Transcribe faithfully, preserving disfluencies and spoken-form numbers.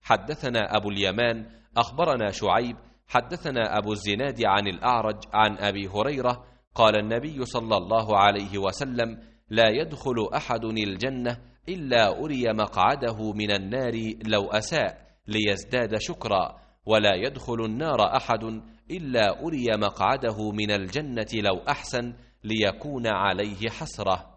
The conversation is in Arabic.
حدثنا أبو اليمان أخبرنا شعيب حدثنا أبو الزناد عن الأعرج عن أبي هريرة قال النبي صلى الله عليه وسلم لا يدخل أحد الجنة إلا أري مقعده من النار لو أساء ليزداد شكرا، ولا يدخل النار أحد إلا أري مقعده من الجنة لو أحسن ليكون عليه حسرة.